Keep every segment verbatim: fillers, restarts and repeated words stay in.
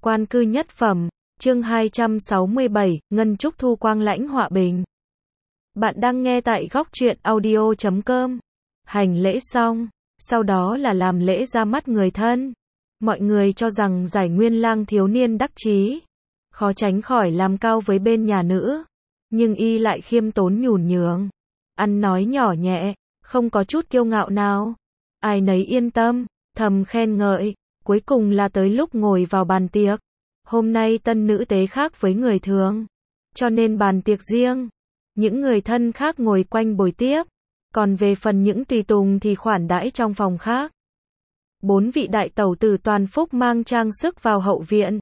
Quan cư nhất phẩm, chương hai trăm sáu mươi bảy, Ngân Trúc Thu Quang Lãnh Họa Bình. Bạn đang nghe tại góc truyện audio chấm com. Hành lễ xong, sau đó là làm lễ ra mắt người thân. Mọi người cho rằng Giải Nguyên Lang thiếu niên đắc chí, khó tránh khỏi làm cao với bên nhà nữ, nhưng y lại khiêm tốn nhún nhường, ăn nói nhỏ nhẹ, không có chút kiêu ngạo nào. Ai nấy yên tâm, thầm khen ngợi. Cuối cùng là tới lúc ngồi vào bàn tiệc. Hôm nay tân nữ tế khác với người thường, cho nên bàn tiệc riêng. Những người thân khác ngồi quanh bồi tiếp, còn về phần những tùy tùng thì khoản đãi trong phòng khác. Bốn vị đại tẩu tử toàn phúc mang trang sức vào hậu viện.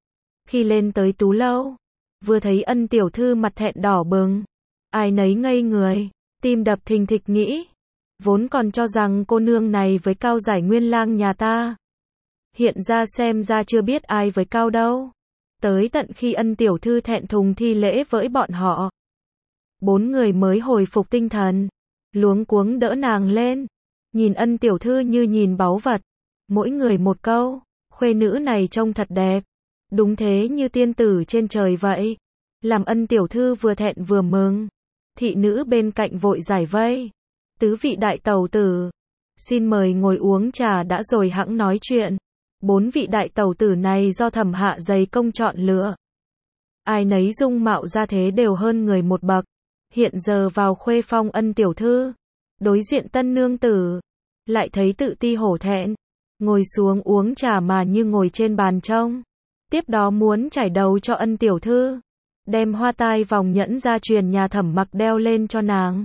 Khi lên tới tú lâu, vừa thấy Ân tiểu thư mặt thẹn đỏ bừng, ai nấy ngây người, tim đập thình thịch nghĩ, vốn còn cho rằng cô nương này với Cao Giải Nguyên Lang nhà ta, hiện ra xem ra chưa biết ai với Cao đâu. Tới tận khi Ân tiểu thư thẹn thùng thi lễ với bọn họ, bốn người mới hồi phục tinh thần, luống cuống đỡ nàng lên, nhìn Ân tiểu thư như nhìn báu vật, mỗi người một câu, khuê nữ này trông thật đẹp, đúng thế như tiên tử trên trời vậy. Làm Ân tiểu thư vừa thẹn vừa mừng, thị nữ bên cạnh vội giải vây, tứ vị đại tẩu tử, xin mời ngồi uống trà đã rồi hẵng nói chuyện. Bốn vị đại tẩu tử này do Thẩm Hạ dày công chọn lựa, ai nấy dung mạo ra thế đều hơn người một bậc. Hiện giờ vào khuê phong Ân tiểu thư, đối diện tân nương tử, lại thấy tự ti hổ thẹn, ngồi xuống uống trà mà như ngồi trên bàn trông. Tiếp đó muốn trải đầu cho Ân tiểu thư, đem hoa tai vòng nhẫn gia truyền nhà Thẩm Mặc đeo lên cho nàng,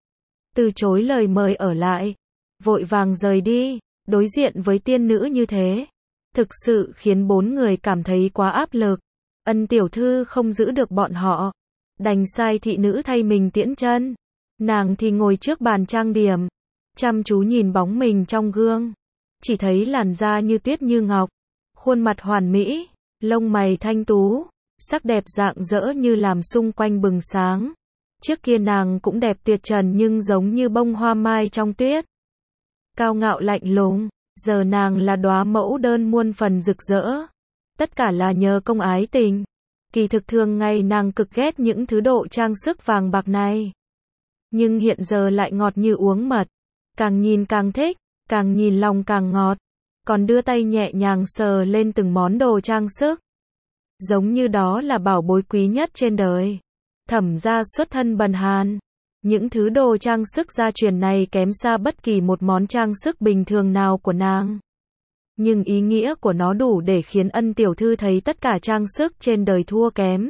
từ chối lời mời ở lại, vội vàng rời đi. Đối diện với tiên nữ như thế, thực sự khiến bốn người cảm thấy quá áp lực. Ân tiểu thư không giữ được bọn họ, đành sai thị nữ thay mình tiễn chân. Nàng thì ngồi trước bàn trang điểm, chăm chú nhìn bóng mình trong gương, chỉ thấy làn da như tuyết như ngọc, khuôn mặt hoàn mỹ, lông mày thanh tú, sắc đẹp rạng rỡ như làm xung quanh bừng sáng. Trước kia nàng cũng đẹp tuyệt trần nhưng giống như bông hoa mai trong tuyết, cao ngạo lạnh lùng. Giờ nàng là đóa mẫu đơn muôn phần rực rỡ. Tất cả là nhờ công ái tình. Kỳ thực thường ngày nàng cực ghét những thứ độ trang sức vàng bạc này, nhưng hiện giờ lại ngọt như uống mật, càng nhìn càng thích, càng nhìn lòng càng ngọt, còn đưa tay nhẹ nhàng sờ lên từng món đồ trang sức, giống như đó là bảo bối quý nhất trên đời. Thẩm gia xuất thân bần hàn, những thứ đồ trang sức gia truyền này kém xa bất kỳ một món trang sức bình thường nào của nàng. Nhưng ý nghĩa của nó đủ để khiến Ân tiểu thư thấy tất cả trang sức trên đời thua kém.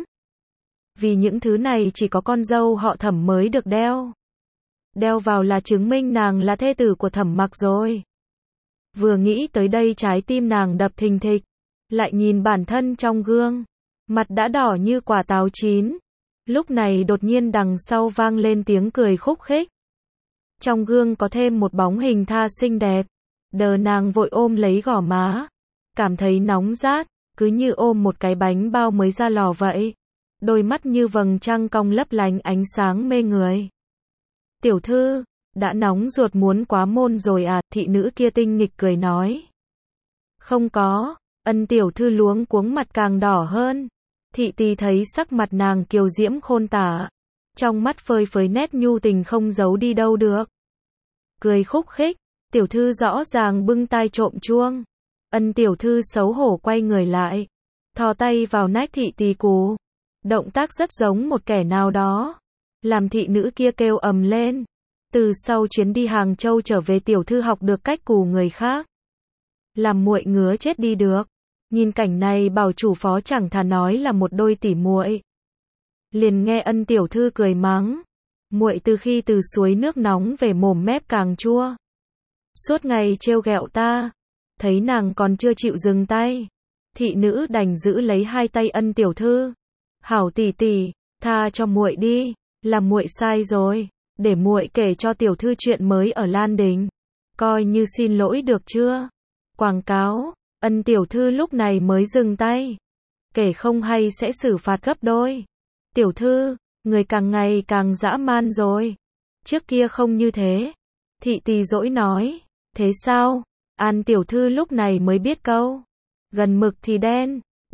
Vì những thứ này chỉ có con dâu họ Thẩm mới được đeo. Đeo vào là chứng minh nàng là thê tử của Thẩm Mặc rồi. Vừa nghĩ tới đây trái tim nàng đập thình thịch, lại nhìn bản thân trong gương, mặt đã đỏ như quả táo chín. Lúc này đột nhiên đằng sau vang lên tiếng cười khúc khích. Trong gương có thêm một bóng hình tha xinh đẹp. Đờ nàng vội ôm lấy gò má, cảm thấy nóng rát, cứ như ôm một cái bánh bao mới ra lò vậy. Đôi mắt như vầng trăng cong lấp lánh ánh sáng mê người. Tiểu thư, đã nóng ruột muốn quá môn rồi à? Thị nữ kia tinh nghịch cười nói. Không có. Ân tiểu thư luống cuống mặt càng đỏ hơn. Thị tỳ thấy sắc mặt nàng kiều diễm khôn tả, trong mắt phơi phới nét nhu tình không giấu đi đâu được. Cười khúc khích, tiểu thư rõ ràng bưng tai trộm chuông. Ân tiểu thư xấu hổ quay người lại, thò tay vào nách thị tỳ cù, động tác rất giống một kẻ nào đó, làm thị nữ kia kêu ầm lên. Từ sau chuyến đi Hàng Châu trở về tiểu thư học được cách cù người khác, làm muội ngứa chết đi được. Nhìn cảnh này bảo chủ phó chẳng thà nói là một đôi tỉ muội. Liền nghe Ân tiểu thư cười mắng, muội từ khi từ suối nước nóng về mồm mép càng chua, suốt ngày trêu ghẹo ta. Thấy nàng còn chưa chịu dừng tay, thị nữ đành giữ lấy hai tay Ân tiểu thư. Hảo tỷ tỷ, tha cho muội đi, là muội sai rồi, để muội kể cho tiểu thư chuyện mới ở Lan Đình, coi như xin lỗi được chưa? Quảng cáo. Ân tiểu thư lúc này mới dừng tay, kể không hay sẽ xử phạt gấp đôi. Tiểu thư, người càng ngày càng dã man rồi, trước kia không như thế. Thị tỳ dỗi nói. Thế sao? An tiểu thư lúc này mới biết câu gần mực thì đen,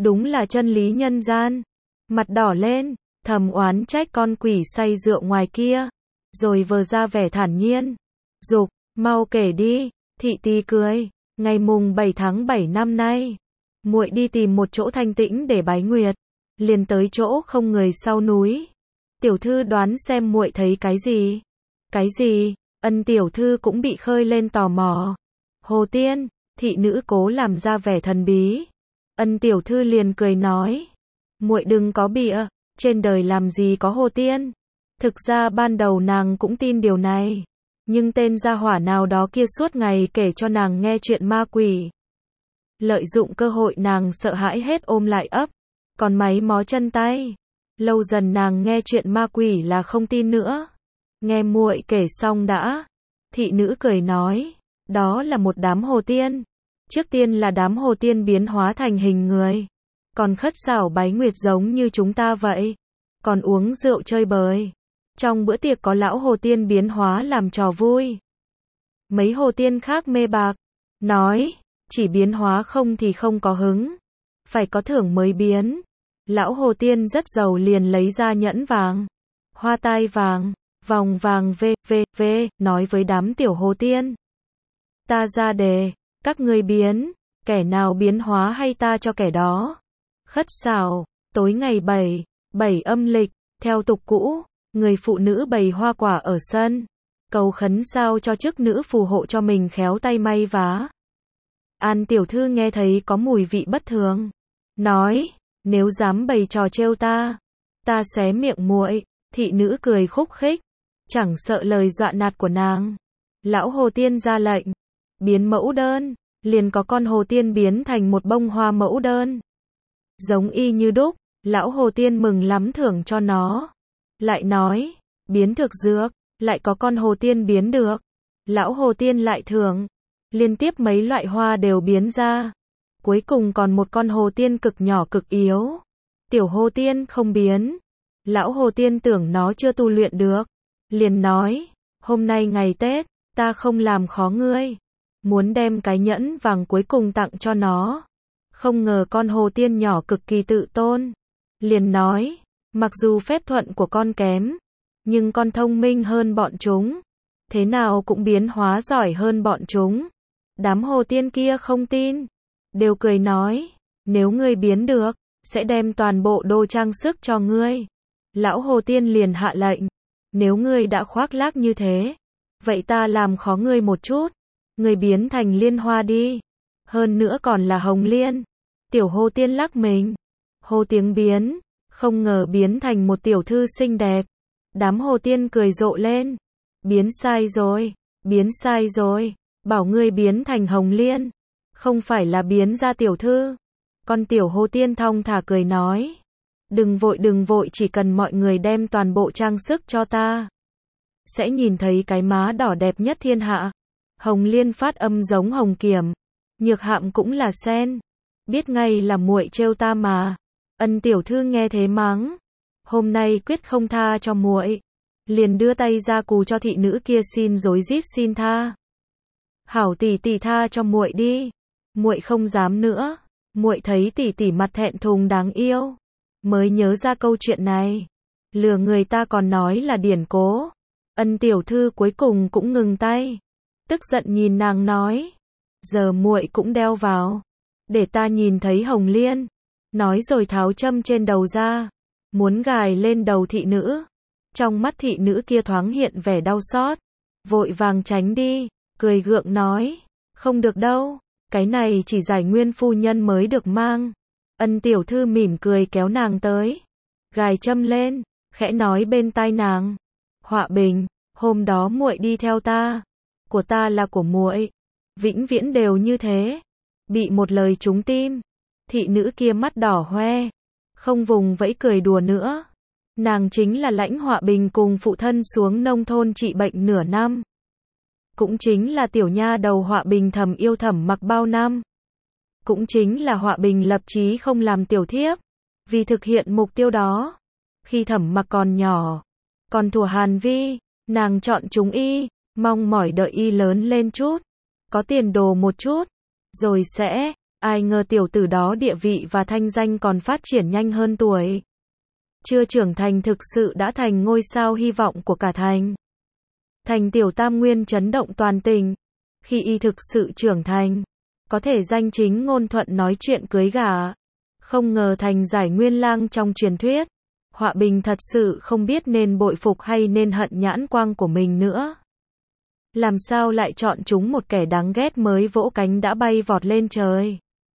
đúng là chân lý nhân gian. Mặt đỏ lên, thầm oán trách con quỷ say rượu ngoài kia, rồi vờ ra vẻ thản nhiên. Dục, mau kể đi, thị tỳ cười, ngày mùng bảy tháng bảy năm nay, muội đi tìm một chỗ thanh tĩnh để bái nguyệt, liền tới chỗ không người sau núi. Tiểu thư đoán xem muội thấy cái gì? Cái gì? Ân tiểu thư cũng bị khơi lên tò mò. Hồ tiên, thị nữ cố làm ra vẻ thần bí. Ân tiểu thư liền cười nói, muội đừng có bịa, trên đời làm gì có hồ tiên. Thực ra ban đầu nàng cũng tin điều này, nhưng tên gia hỏa nào đó kia suốt ngày kể cho nàng nghe chuyện ma quỷ. Lợi dụng cơ hội nàng sợ hãi hết ôm lại ấp, còn máy mó chân tay. Lâu dần nàng nghe chuyện ma quỷ là không tin nữa. Nghe muội kể xong đã. Thị nữ cười nói, đó là một đám hồ tiên. Trước tiên là đám hồ tiên biến hóa thành hình người, còn khất xảo bái nguyệt giống như chúng ta vậy, còn uống rượu chơi bời. Trong bữa tiệc có lão hồ tiên biến hóa làm trò vui. Mấy hồ tiên khác mê bạc, nói, chỉ biến hóa không thì không có hứng, phải có thưởng mới biến. Lão hồ tiên rất giàu liền lấy ra nhẫn vàng, hoa tai vàng, vòng vàng v v v, nói với đám tiểu hồ tiên. Ta ra đề, các ngươi biến, kẻ nào biến hóa hay ta cho kẻ đó. Khất xảo, tối ngày bảy, bảy âm lịch, theo tục cũ, người phụ nữ bày hoa quả ở sân, cầu khấn sao cho chức nữ phù hộ cho mình khéo tay may vá. An tiểu thư nghe thấy có mùi vị bất thường, nói, nếu dám bày trò trêu ta, ta xé miệng muội. Thị nữ cười khúc khích, chẳng sợ lời dọa nạt của nàng. Lão hồ tiên ra lệnh, biến mẫu đơn, liền có con hồ tiên biến thành một bông hoa mẫu đơn, giống y như đúc. Lão hồ tiên mừng lắm thưởng cho nó. Lại nói, biến thực dược, lại có con hồ tiên biến được. Lão hồ tiên lại thưởng, liên tiếp mấy loại hoa đều biến ra. Cuối cùng còn một con hồ tiên cực nhỏ cực yếu. Tiểu hồ tiên không biến. Lão hồ tiên tưởng nó chưa tu luyện được, liền nói, hôm nay ngày Tết, ta không làm khó ngươi, muốn đem cái nhẫn vàng cuối cùng tặng cho nó. Không ngờ con hồ tiên nhỏ cực kỳ tự tôn, liền nói, mặc dù phép thuận của con kém, nhưng con thông minh hơn bọn chúng, thế nào cũng biến hóa giỏi hơn bọn chúng. Đám hồ tiên kia không tin, đều cười nói, nếu ngươi biến được, sẽ đem toàn bộ đồ trang sức cho ngươi. Lão hồ tiên liền hạ lệnh, nếu ngươi đã khoác lác như thế, vậy ta làm khó ngươi một chút, ngươi biến thành liên hoa đi, hơn nữa còn là hồng liên. Tiểu hồ tiên lắc mình, hô tiếng biến, không ngờ biến thành một tiểu thư xinh đẹp. Đám hồ tiên cười rộ lên, biến sai rồi, biến sai rồi, bảo ngươi biến thành hồng liên, không phải là biến ra tiểu thư. Con tiểu hồ tiên thong thả cười nói, đừng vội đừng vội, chỉ cần mọi người đem toàn bộ trang sức cho ta, sẽ nhìn thấy cái má đỏ đẹp nhất thiên hạ. Hồng liên phát âm giống hồng kiểm, nhược hạm cũng là sen, biết ngay là muội trêu ta mà. Ân tiểu thư nghe thế mắng, hôm nay quyết không tha cho muội, liền đưa tay ra cù cho thị nữ kia xin rối rít xin tha. Hảo tỷ tỷ tha cho muội đi, muội không dám nữa. Muội thấy tỷ tỷ mặt thẹn thùng đáng yêu, mới nhớ ra câu chuyện này, lừa người ta còn nói là điển cố. Ân tiểu thư cuối cùng cũng ngừng tay, tức giận nhìn nàng nói, giờ muội cũng đeo vào, để ta nhìn thấy hồng liên. Nói rồi tháo châm trên đầu ra, muốn gài lên đầu thị nữ. Trong mắt thị nữ kia thoáng hiện vẻ đau xót, vội vàng tránh đi, cười gượng nói, không được đâu, cái này chỉ giải nguyên phu nhân mới được mang. Ân tiểu thư mỉm cười kéo nàng tới, gài châm lên, khẽ nói bên tai nàng, Họa Bình, hôm đó muội đi theo ta, của ta là của muội, vĩnh viễn đều như thế. Bị một lời trúng tim, thị nữ kia mắt đỏ hoe, không vùng vẫy cười đùa nữa. Nàng chính là Lãnh Họa Bình cùng phụ thân xuống nông thôn trị bệnh nửa năm, cũng chính là tiểu nha đầu Họa Bình thầm yêu Thẩm Mặc bao năm, cũng chính là Họa Bình lập chí không làm tiểu thiếp, vì thực hiện mục tiêu đó. Khi Thẩm Mặc còn nhỏ, còn thủa Hàn Vi, nàng chọn chúng y, mong mỏi đợi y lớn lên chút, có tiền đồ một chút, rồi sẽ Ai ngờ tiểu tử đó địa vị và thanh danh còn phát triển nhanh hơn tuổi. Chưa trưởng thành thực sự đã thành ngôi sao hy vọng của cả thành. Thành tiểu tam nguyên chấn động toàn tỉnh. Khi y thực sự trưởng thành, có thể danh chính ngôn thuận nói chuyện cưới gả. Không ngờ thành giải nguyên lang trong truyền thuyết. Họa Bình thật sự không biết nên bội phục hay nên hận nhãn quang của mình nữa. Làm sao lại chọn chúng một kẻ đáng ghét mới vỗ cánh đã bay vọt lên trời.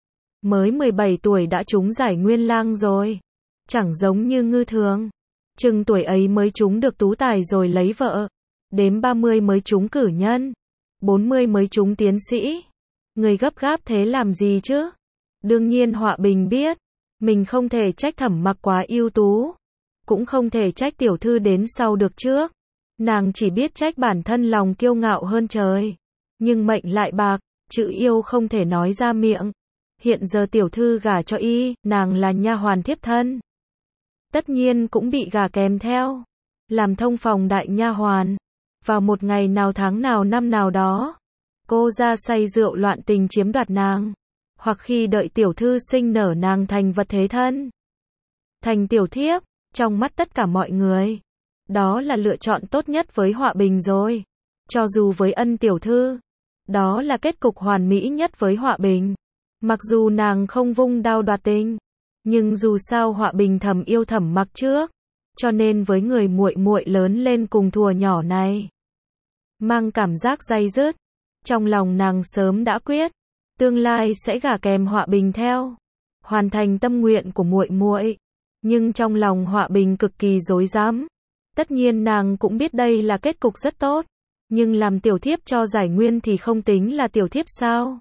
Mới mười bảy tuổi đã trúng giải nguyên lang rồi. Chẳng giống như Ngư Thường. Chừng tuổi ấy mới trúng được tú tài rồi lấy vợ. Đến ba mươi mới trúng cử nhân. bốn mươi mới trúng tiến sĩ. Người gấp gáp thế làm gì chứ? Đương nhiên Họa Bình biết. Mình không thể trách Thẩm Mặc quá ưu tú. Cũng không thể trách tiểu thư đến sau được trước. Nàng chỉ biết trách bản thân lòng kiêu ngạo hơn trời. Nhưng mệnh lại bạc, chữ yêu không thể nói ra miệng. Hiện giờ tiểu thư gả cho y, nàng là nha hoàn thiếp thân. Tất nhiên cũng bị gả kèm theo. Làm thông phòng đại nha hoàn. Vào một ngày nào tháng nào năm nào đó, cô ra say rượu loạn tình chiếm đoạt nàng. Hoặc khi đợi tiểu thư sinh nở nàng thành vật thế thân. Thành tiểu thiếp, trong mắt tất cả mọi người. Đó là lựa chọn tốt nhất với Họa Bình rồi. Cho dù với Ân tiểu thư, đó là kết cục hoàn mỹ nhất với Họa Bình. Mặc dù nàng không vung đao đoạt tình, nhưng dù sao Họa Bình thầm yêu Thẩm Mặc trước, cho nên với người muội muội lớn lên cùng thuở nhỏ này, mang cảm giác day dứt. Trong lòng nàng sớm đã quyết, tương lai sẽ gả kèm Họa Bình theo, hoàn thành tâm nguyện của muội muội. Nhưng trong lòng Họa Bình cực kỳ rối rắm. Tất nhiên nàng cũng biết đây là kết cục rất tốt, nhưng làm tiểu thiếp cho giải nguyên thì không tính là tiểu thiếp sao?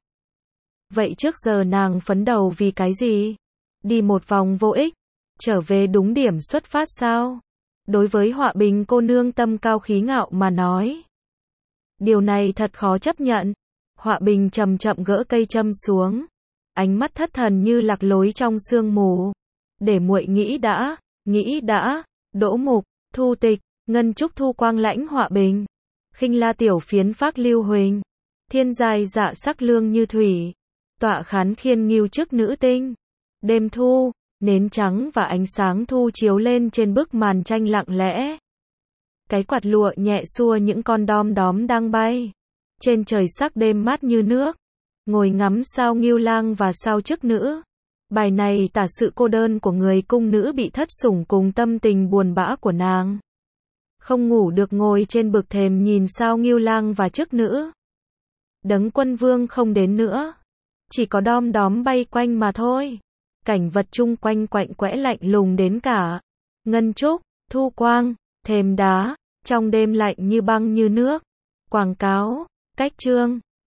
Vậy trước giờ nàng phấn đầu vì cái gì? Đi một vòng vô ích, trở về đúng điểm xuất phát sao? Đối với Họa Bình cô nương tâm cao khí ngạo mà nói, điều này thật khó chấp nhận. Họa Bình chậm chậm gỡ cây châm xuống, ánh mắt thất thần như lạc lối trong sương mù. Để muội nghĩ đã, nghĩ đã. Đỗ Mục, Thu Tịch, Ngân Trúc Thu Quang lãnh Họa Bình, Khinh La Tiểu Phiến phác Lưu Huỳnh, Thiên Giai dạ sắc lương như thủy, tọa khán khiên nghiêu trước nữ tinh. Đêm thu, nến trắng và ánh sáng thu chiếu lên trên bức màn tranh lặng lẽ. Cái quạt lụa nhẹ xua những con đom đóm đang bay. Trên trời sắc đêm mát như nước. Ngồi ngắm sao nghiêu lang và sao chức nữ. Bài này tả sự cô đơn của người cung nữ bị thất sủng cùng tâm tình buồn bã của nàng. Không ngủ được ngồi trên bực thềm nhìn sao nghiêu lang và chức nữ. Đấng quân vương không đến nữa. Chỉ có đom đóm bay quanh mà thôi. Cảnh vật chung quanh quạnh quẽ lạnh lùng đến cả. Ngân trúc, thu quang, thềm đá, trong đêm lạnh như băng như nước. Quảng cáo, cách chương.